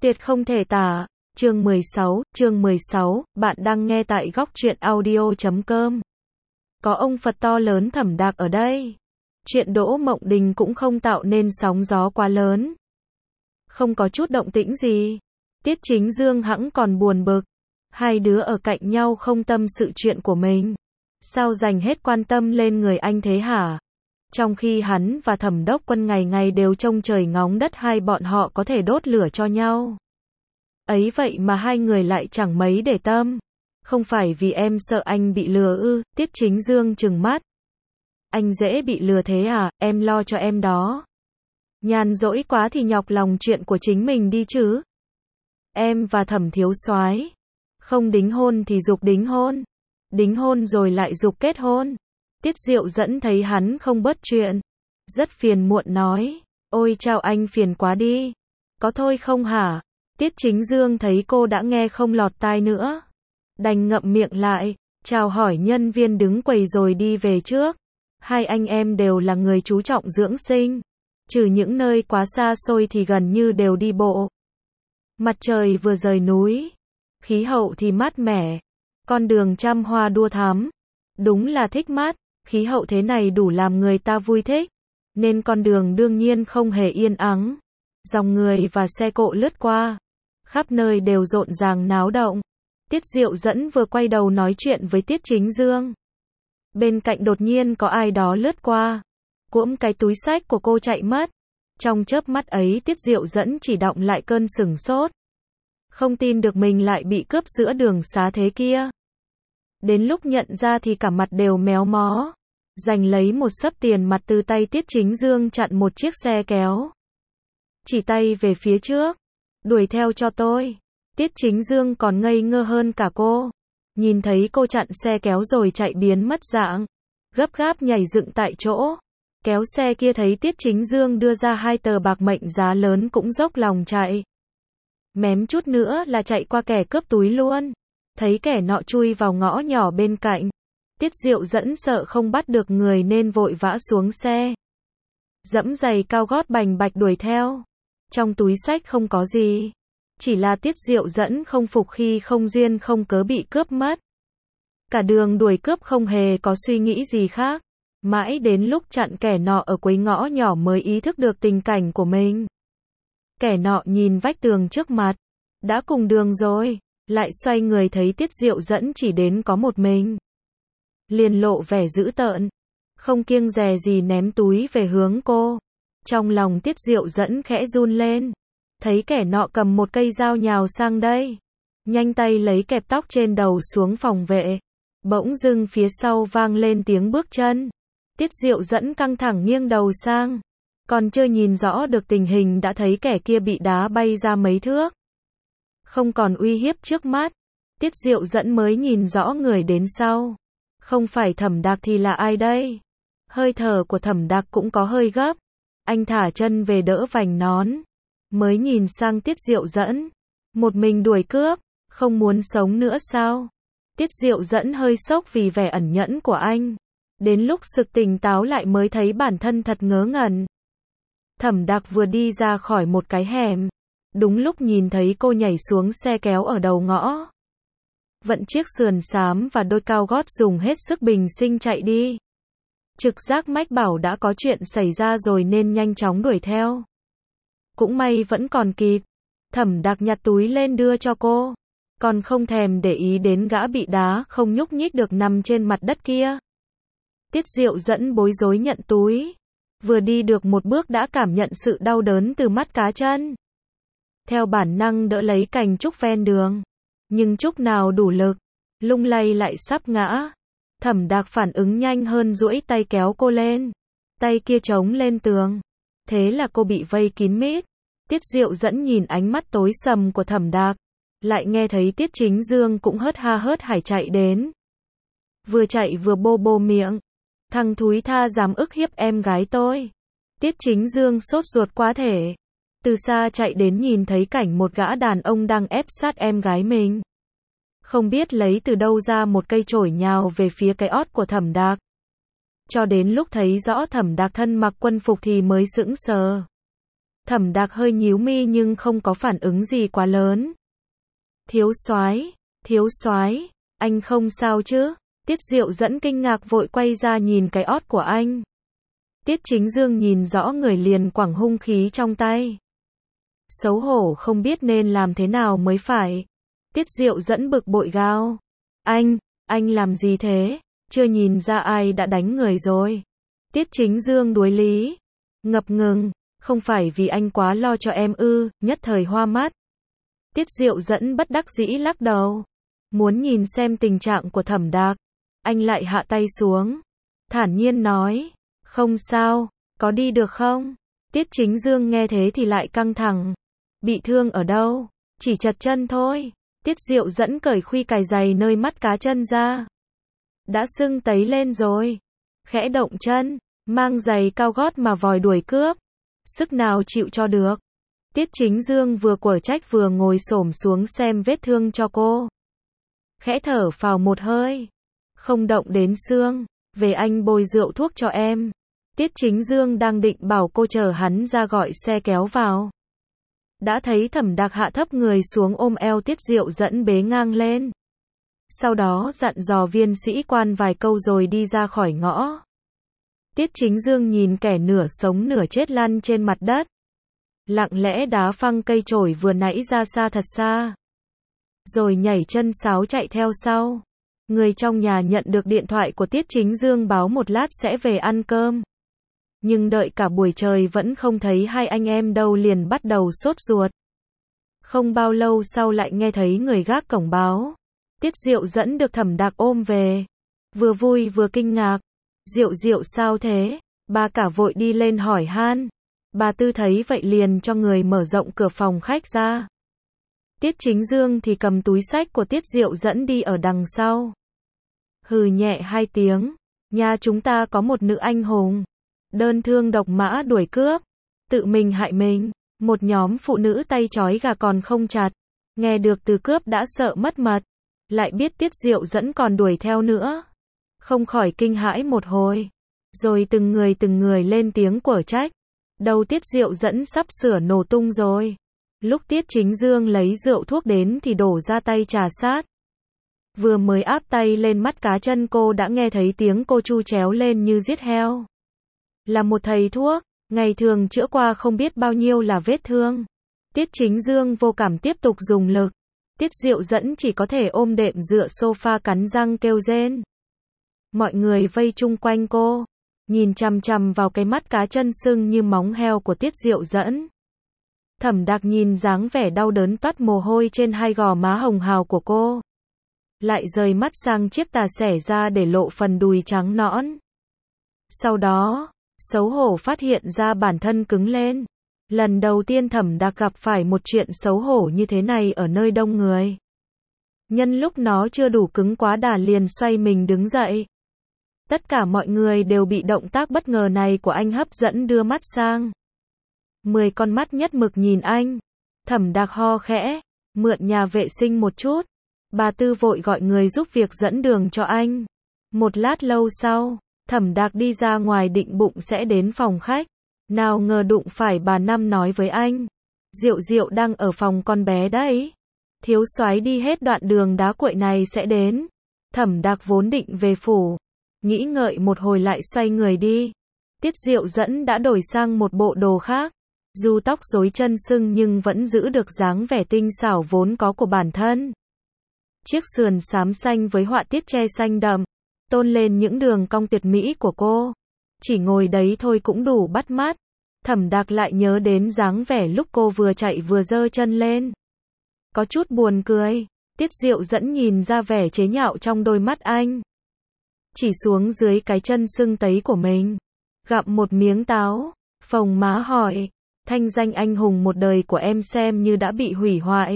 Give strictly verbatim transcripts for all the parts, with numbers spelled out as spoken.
Tuyệt không thể tả. Chương mười sáu, chương mười sáu, bạn đang nghe tại góc truyện audio chấm com. Có ông Phật to lớn Thẩm Đạc ở đây. Chuyện Đỗ Mộng Đình cũng không tạo nên sóng gió quá lớn. Không có chút động tĩnh gì. Tiết Chính Dương hẵng còn buồn bực. Hai đứa ở cạnh nhau không tâm sự chuyện của mình. Sao dành hết quan tâm lên người anh thế hả? Trong khi hắn và Thẩm Đốc Quân ngày ngày đều trông trời ngóng đất hai bọn họ có thể đốt lửa cho nhau. Ấy vậy mà hai người lại chẳng mấy để tâm. Không phải vì em sợ anh bị lừa ư? Tiết Chính Dương trừng mắt. Anh dễ bị lừa thế à? Em lo cho em đó. Nhàn rỗi quá thì nhọc lòng chuyện của chính mình đi chứ. Em và Thẩm thiếu soái không đính hôn thì giục đính hôn. Đính hôn rồi lại giục kết hôn. Tiết Diệu Dẫn thấy hắn không bớt chuyện. Rất phiền muộn nói. Ôi chao anh phiền quá đi. Có thôi không hả? Tiết Chính Dương thấy cô đã nghe không lọt tai nữa. Đành ngậm miệng lại. Chào hỏi nhân viên đứng quầy rồi đi về trước. Hai anh em đều là người chú trọng dưỡng sinh. Trừ những nơi quá xa xôi thì gần như đều đi bộ. Mặt trời vừa rời núi. Khí hậu thì mát mẻ. Con đường trăm hoa đua thắm. Đúng là thích mát. Khí hậu thế này đủ làm người ta vui thích. Nên con đường đương nhiên không hề yên ắng. Dòng người và xe cộ lướt qua. Khắp nơi đều rộn ràng náo động. Tiết Diệu Dẫn vừa quay đầu nói chuyện với Tiết Chính Dương. Bên cạnh đột nhiên có ai đó lướt qua. Cuỗm cái túi xách của cô chạy mất. Trong chớp mắt ấy Tiết Diệu Dẫn chỉ đọng lại cơn sửng sốt. Không tin được mình lại bị cướp giữa đường xá thế kia. Đến lúc nhận ra thì cả mặt đều méo mó. Giành lấy một xấp tiền mặt từ tay Tiết Chính Dương chặn một chiếc xe kéo. Chỉ tay về phía trước. Đuổi theo cho tôi. Tiết Chính Dương còn ngây ngơ hơn cả cô. Nhìn thấy cô chặn xe kéo rồi chạy biến mất dạng. Gấp gáp nhảy dựng tại chỗ. Kéo xe kia thấy Tiết Chính Dương đưa ra hai tờ bạc mệnh giá lớn cũng dốc lòng chạy. Mém chút nữa là chạy qua kẻ cướp túi luôn. Thấy kẻ nọ chui vào ngõ nhỏ bên cạnh. Tiết Diệu Dẫn sợ không bắt được người nên vội vã xuống xe. Dẫm giày cao gót bành bạch đuổi theo. Trong túi xách không có gì. Chỉ là Tiết Diệu Dẫn không phục khi không duyên không cớ bị cướp mất. Cả đường đuổi cướp không hề có suy nghĩ gì khác. Mãi đến lúc chặn kẻ nọ ở cuối ngõ nhỏ mới ý thức được tình cảnh của mình. Kẻ nọ nhìn vách tường trước mặt. Đã cùng đường rồi. Lại xoay người thấy Tiết Diệu Dẫn chỉ đến có một mình. Liền lộ vẻ dữ tợn. Không kiêng dè gì ném túi về hướng cô. Trong lòng Tiết Diệu Dẫn khẽ run lên. Thấy kẻ nọ cầm một cây dao nhào sang đây. Nhanh tay lấy kẹp tóc trên đầu xuống phòng vệ. Bỗng dưng phía sau vang lên tiếng bước chân. Tiết Diệu Dẫn căng thẳng nghiêng đầu sang. Còn chưa nhìn rõ được tình hình đã thấy kẻ kia bị đá bay ra mấy thước. Không còn uy hiếp trước mắt. Tiết Diệu Dẫn mới nhìn rõ người đến sau. Không phải Thẩm Đạc thì là ai đây? Hơi thở của Thẩm Đạc cũng có hơi gấp. Anh thả chân về đỡ vành nón. Mới nhìn sang Tiết Diệu Dẫn. Một mình đuổi cướp. Không muốn sống nữa sao? Tiết Diệu Dẫn hơi sốc vì vẻ ẩn nhẫn của anh. Đến lúc sực tỉnh táo lại mới thấy bản thân thật ngớ ngẩn. Thẩm Đạc vừa đi ra khỏi một cái hẻm. Đúng lúc nhìn thấy cô nhảy xuống xe kéo ở đầu ngõ. Vận chiếc sườn xám và đôi cao gót dùng hết sức bình sinh chạy đi. Trực giác mách bảo đã có chuyện xảy ra rồi nên nhanh chóng đuổi theo. Cũng may vẫn còn kịp. Thẩm Đạc nhặt túi lên đưa cho cô. Còn không thèm để ý đến gã bị đá không nhúc nhích được nằm trên mặt đất kia. Tiết Diệu Dẫn bối rối nhận túi. Vừa đi được một bước đã cảm nhận sự đau đớn từ mắt cá chân. Theo bản năng đỡ lấy cành trúc ven đường. Nhưng trúc nào đủ lực. Lung lay lại sắp ngã. Thẩm Đạc phản ứng nhanh hơn duỗi tay kéo cô lên. Tay kia chống lên tường. Thế là cô bị vây kín mít. Tiết Diệu Dẫn nhìn ánh mắt tối sầm của Thẩm Đạc. Lại nghe thấy Tiết Chính Dương cũng hớt ha hớt hải chạy đến. Vừa chạy vừa bô bô miệng. Thằng thúi tha dám ức hiếp em gái tôi. Tiết Chính Dương sốt ruột quá thể. Từ xa chạy đến nhìn thấy cảnh một gã đàn ông đang ép sát em gái mình. Không biết lấy từ đâu ra một cây chổi nhào về phía cái ót của Thẩm Đạc. Cho đến lúc thấy rõ Thẩm Đạc thân mặc quân phục thì mới sững sờ. Thẩm Đạc hơi nhíu mi nhưng không có phản ứng gì quá lớn. Thiếu soái, thiếu soái, anh không sao chứ? Tiết Diệu Dẫn kinh ngạc vội quay ra nhìn cái ót của anh. Tiết Chính Dương nhìn rõ người liền quẳng hung khí trong tay. Xấu hổ không biết nên làm thế nào mới phải. Tiết Diệu Dẫn bực bội gào. Anh, anh làm gì thế? Chưa nhìn ra ai đã đánh người rồi. Tiết Chính Dương đuối lý. Ngập ngừng, không phải vì anh quá lo cho em ư, nhất thời hoa mắt. Tiết Diệu Dẫn bất đắc dĩ lắc đầu. Muốn nhìn xem tình trạng của Thẩm Đạc. Anh lại hạ tay xuống. Thản nhiên nói. Không sao, có đi được không? Tiết Chính Dương nghe thế thì lại căng thẳng. Bị thương ở đâu? Chỉ chật chân thôi. Tiết Diệu Dẫn cởi khuy cài giày nơi mắt cá chân ra. Đã sưng tấy lên rồi. Khẽ động chân, mang giày cao gót mà vòi đuổi cướp. Sức nào chịu cho được. Tiết Chính Dương vừa quở trách vừa ngồi xổm xuống xem vết thương cho cô. Khẽ thở phào một hơi. Không động đến xương. Về anh bôi rượu thuốc cho em. Tiết Chính Dương đang định bảo cô chờ hắn ra gọi xe kéo vào. Đã thấy Thẩm Đạc hạ thấp người xuống ôm eo Tiết Diệu Dẫn bế ngang lên. Sau đó dặn dò viên sĩ quan vài câu rồi đi ra khỏi ngõ. Tiết Chính Dương nhìn kẻ nửa sống nửa chết lăn trên mặt đất. Lặng lẽ đá phăng cây chổi vừa nãy ra xa thật xa. Rồi nhảy chân sáo chạy theo sau. Người trong nhà nhận được điện thoại của Tiết Chính Dương báo một lát sẽ về ăn cơm. Nhưng đợi cả buổi trời vẫn không thấy hai anh em đâu liền bắt đầu sốt ruột. Không bao lâu sau lại nghe thấy người gác cổng báo. Tiết Diệu Dẫn được Thẩm Đạc ôm về. Vừa vui vừa kinh ngạc. Diệu Diệu sao thế? Bà cả vội đi lên hỏi han. Bà Tư thấy vậy liền cho người mở rộng cửa phòng khách ra. Tiết Chính Dương thì cầm túi xách của Tiết Diệu Dẫn đi ở đằng sau. Hừ nhẹ hai tiếng. Nhà chúng ta có một nữ anh hùng. Đơn thương độc mã đuổi cướp. Tự mình hại mình. Một nhóm phụ nữ tay trói gà còn không chặt. Nghe được từ cướp đã sợ mất mật. Lại biết Tiết Diệu Dẫn còn đuổi theo nữa. Không khỏi kinh hãi một hồi. Rồi từng người từng người lên tiếng quở trách. Đầu Tiết Diệu Dẫn sắp sửa nổ tung rồi. Lúc Tiết Chính Dương lấy rượu thuốc đến thì đổ ra tay trà sát. Vừa mới áp tay lên mắt cá chân cô đã nghe thấy tiếng cô chu chéo lên như giết heo. Là một thầy thuốc, ngày thường chữa qua không biết bao nhiêu là vết thương. Tiết Chính Dương vô cảm tiếp tục dùng lực. Tiết Diệu Dẫn chỉ có thể ôm đệm dựa sofa cắn răng kêu rên. Mọi người vây chung quanh cô, nhìn chằm chằm vào cái mắt cá chân sưng như móng heo của Tiết Diệu Dẫn. Thẩm Đạc nhìn dáng vẻ đau đớn toát mồ hôi trên hai gò má hồng hào của cô. Lại rời mắt sang chiếc tà xẻ ra để lộ phần đùi trắng nõn. Sau đó, xấu hổ phát hiện ra bản thân cứng lên. Lần đầu tiên Thẩm Đạc gặp phải một chuyện xấu hổ như thế này ở nơi đông người. Nhân lúc nó chưa đủ cứng quá đà liền xoay mình đứng dậy. Tất cả mọi người đều bị động tác bất ngờ này của anh hấp dẫn đưa mắt sang. Mười con mắt nhất mực nhìn anh. Thẩm Đạc ho khẽ, mượn nhà vệ sinh một chút. Bà Tư vội gọi người giúp việc dẫn đường cho anh. Một lát lâu sau, Thẩm Đạc đi ra ngoài định bụng sẽ đến phòng khách. Nào ngờ đụng phải bà Năm nói với anh. Diệu Diệu đang ở phòng con bé đấy. Thiếu soái đi hết đoạn đường đá cuội này sẽ đến. Thẩm Đạc vốn định về phủ. Nghĩ ngợi một hồi lại xoay người đi. Tiết Diệu Dẫn đã đổi sang một bộ đồ khác. Dù tóc rối chân sưng nhưng vẫn giữ được dáng vẻ tinh xảo vốn có của bản thân. Chiếc sườn xám xanh với họa tiết tre xanh đậm, tôn lên những đường cong tuyệt mỹ của cô. Chỉ ngồi đấy thôi cũng đủ bắt mắt. Thẩm Đạc lại nhớ đến dáng vẻ lúc cô vừa chạy vừa giơ chân lên. Có chút buồn cười. Tiết Diệu Dẫn nhìn ra vẻ chế nhạo trong đôi mắt anh. Chỉ xuống dưới cái chân sưng tấy của mình. Gặm một miếng táo, phồng má hỏi. Thanh danh anh hùng một đời của em xem như đã bị hủy hoại.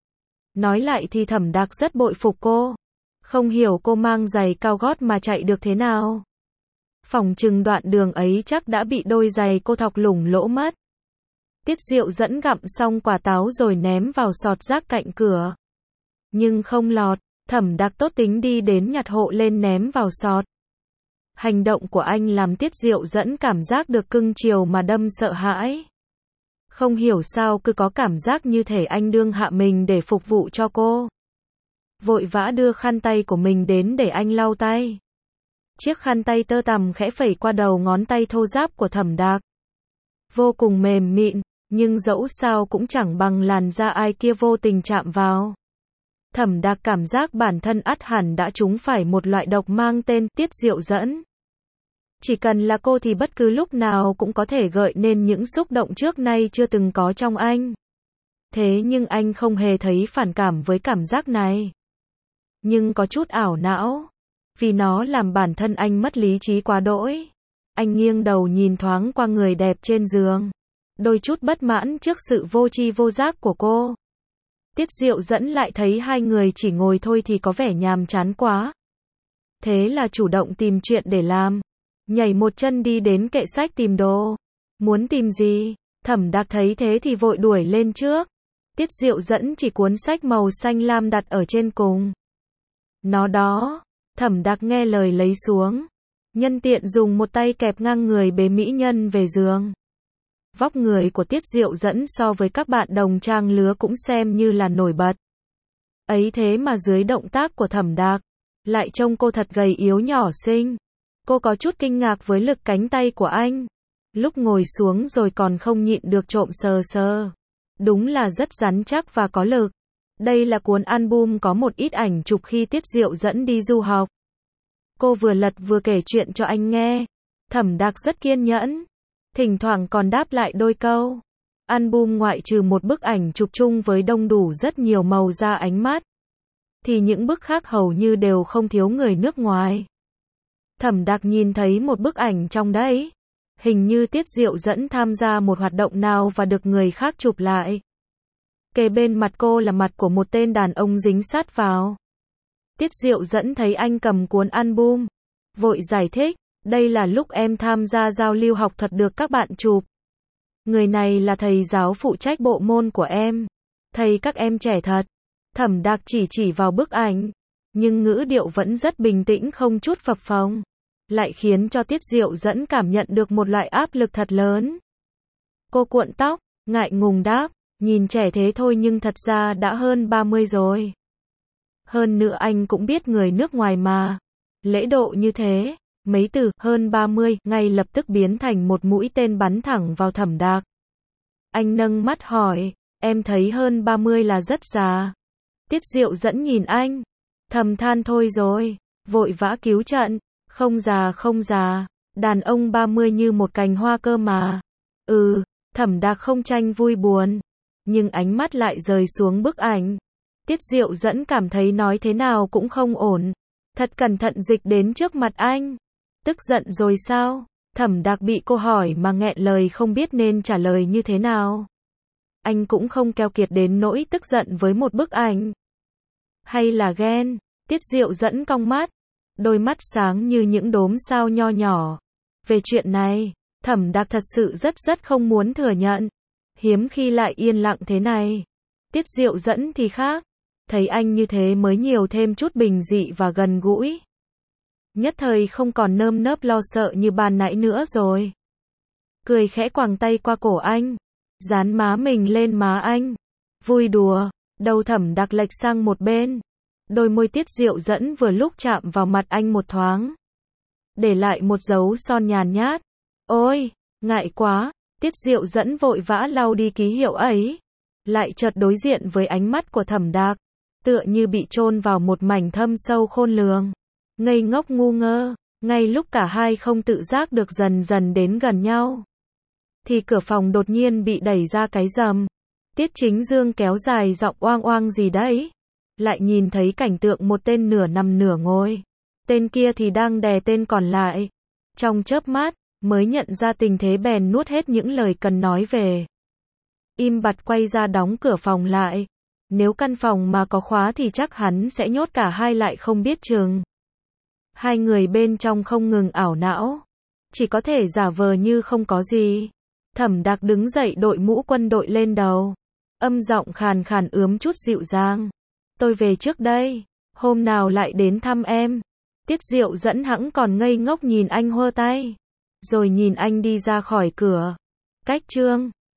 Nói lại thì Thẩm Đạc rất bội phục cô. Không hiểu cô mang giày cao gót mà chạy được thế nào. Phỏng chừng đoạn đường ấy chắc đã bị đôi giày cô thọc lủng lỗ mất. Tiết Diệu Dẫn gặm xong quả táo rồi ném vào sọt rác cạnh cửa. Nhưng không lọt, Thẩm Đạc tốt tính đi đến nhặt hộ lên ném vào sọt. Hành động của anh làm Tiết Diệu Dẫn cảm giác được cưng chiều mà đâm sợ hãi. Không hiểu sao cứ có cảm giác như thể anh đương hạ mình để phục vụ cho cô. Vội vã đưa khăn tay của mình đến để anh lau tay. Chiếc khăn tay tơ tằm khẽ phẩy qua đầu ngón tay thô ráp của Thẩm Đạc. Vô cùng mềm mịn, nhưng dẫu sao cũng chẳng bằng làn da ai kia vô tình chạm vào. Thẩm Đạc cảm giác bản thân ắt hẳn đã trúng phải một loại độc mang tên tiết diệu dẫn. Chỉ cần là cô thì bất cứ lúc nào cũng có thể gợi nên những xúc động trước nay chưa từng có trong anh. Thế nhưng anh không hề thấy phản cảm với cảm giác này. Nhưng có chút ảo não. Vì nó làm bản thân anh mất lý trí quá đỗi. Anh nghiêng đầu nhìn thoáng qua người đẹp trên giường. Đôi chút bất mãn trước sự vô tri vô giác của cô. Tiết Diệu dẫn lại thấy hai người chỉ ngồi thôi thì có vẻ nhàm chán quá. Thế là chủ động tìm chuyện để làm. Nhảy một chân đi đến kệ sách tìm đồ. Muốn tìm gì? Thẩm Đạc thấy thế thì vội đuổi lên trước. Tiết Diệu dẫn chỉ cuốn sách màu xanh lam đặt ở trên cùng. Nó đó. Thẩm Đạc nghe lời lấy xuống. Nhân tiện dùng một tay kẹp ngang người bế mỹ nhân về giường. Vóc người của Tiết Diệu dẫn so với các bạn đồng trang lứa cũng xem như là nổi bật. Ấy thế mà dưới động tác của Thẩm Đạc, lại trông cô thật gầy yếu nhỏ xinh. Cô có chút kinh ngạc với lực cánh tay của anh. Lúc ngồi xuống rồi còn không nhịn được trộm sờ sờ. Đúng là rất rắn chắc và có lực. Đây là cuốn album có một ít ảnh chụp khi Tiết Diệu dẫn đi du học. Cô vừa lật vừa kể chuyện cho anh nghe. Thẩm Đạc rất kiên nhẫn. Thỉnh thoảng còn đáp lại đôi câu. Album ngoại trừ một bức ảnh chụp chung với đông đủ rất nhiều màu da ánh mắt. Thì những bức khác hầu như đều không thiếu người nước ngoài. Thẩm Đạc nhìn thấy một bức ảnh trong đấy. Hình như Tiết Diệu dẫn tham gia một hoạt động nào và được người khác chụp lại. Kề bên mặt cô là mặt của một tên đàn ông dính sát vào. Tiết Diệu dẫn thấy anh cầm cuốn album. Vội giải thích, đây là lúc em tham gia giao lưu học thuật được các bạn chụp. Người này là thầy giáo phụ trách bộ môn của em. Thầy các em trẻ thật. Thẩm Đạc chỉ chỉ vào bức ảnh. Nhưng ngữ điệu vẫn rất bình tĩnh không chút phập phồng. Lại khiến cho Tiết Diệu dẫn cảm nhận được một loại áp lực thật lớn. Cô cuộn tóc, ngại ngùng đáp, nhìn trẻ thế thôi nhưng thật ra đã hơn ba mươi rồi. Hơn nữa anh cũng biết người nước ngoài mà. Lễ độ như thế, mấy từ hơn ba mươi ngay lập tức biến thành một mũi tên bắn thẳng vào Thẩm Đạc. Anh nâng mắt hỏi, em thấy hơn ba mươi là rất già. Tiết Diệu dẫn nhìn anh, thầm than thôi rồi, vội vã cứu trận, không già không già, đàn ông ba mươi như một cành hoa cơ mà. Ừ, Thẩm Đạc không tranh vui buồn, nhưng ánh mắt lại rời xuống bức ảnh. Tiết Diệu dẫn cảm thấy nói thế nào cũng không ổn. Thật cẩn thận dịch đến trước mặt anh. Tức giận rồi sao? Thẩm Đạc bị cô hỏi mà nghẹn lời không biết nên trả lời như thế nào. Anh cũng không keo kiệt đến nỗi tức giận với một bức ảnh. Hay là ghen? Tiết Diệu dẫn cong mắt. Đôi mắt sáng như những đốm sao nho nhỏ. Về chuyện này, Thẩm Đạc thật sự rất rất không muốn thừa nhận. Hiếm khi lại yên lặng thế này. Tiết Diệu dẫn thì khác. Thấy anh như thế mới nhiều thêm chút bình dị và gần gũi. Nhất thời không còn nơm nớp lo sợ như ban nãy nữa rồi. Cười khẽ quàng tay qua cổ anh. Dán má mình lên má anh. Vui đùa. Đầu Thẩm Đạc lệch sang một bên. Đôi môi Tiết Diệu dẫn vừa lúc chạm vào mặt anh một thoáng. Để lại một dấu son nhàn nhát. Ôi, ngại quá. Tiết Diệu dẫn vội vã lau đi ký hiệu ấy. Lại chợt đối diện với ánh mắt của Thẩm Đạc. Tựa như bị chôn vào một mảnh thâm sâu khôn lường. Ngây ngốc ngu ngơ. Ngay lúc cả hai không tự giác được dần dần đến gần nhau. Thì cửa phòng đột nhiên bị đẩy ra cái rầm. Tiết Chính Dương kéo dài giọng oang oang gì đấy. Lại nhìn thấy cảnh tượng một tên nửa nằm nửa ngồi. Tên kia thì đang đè tên còn lại. Trong chớp mắt, mới nhận ra tình thế bèn nuốt hết những lời cần nói về. Im bặt quay ra đóng cửa phòng lại. Nếu căn phòng mà có khóa thì chắc hắn sẽ nhốt cả hai lại không biết chừng. Hai người bên trong không ngừng ảo não. Chỉ có thể giả vờ như không có gì. Thẩm Đạc đứng dậy đội mũ quân đội lên đầu. Âm giọng khàn khàn ướm chút dịu dàng. Tôi về trước đây. Hôm nào lại đến thăm em. Tiết Diệu dẫn hẵng còn ngây ngốc nhìn anh hơ tay. Rồi nhìn anh đi ra khỏi cửa. Cách chương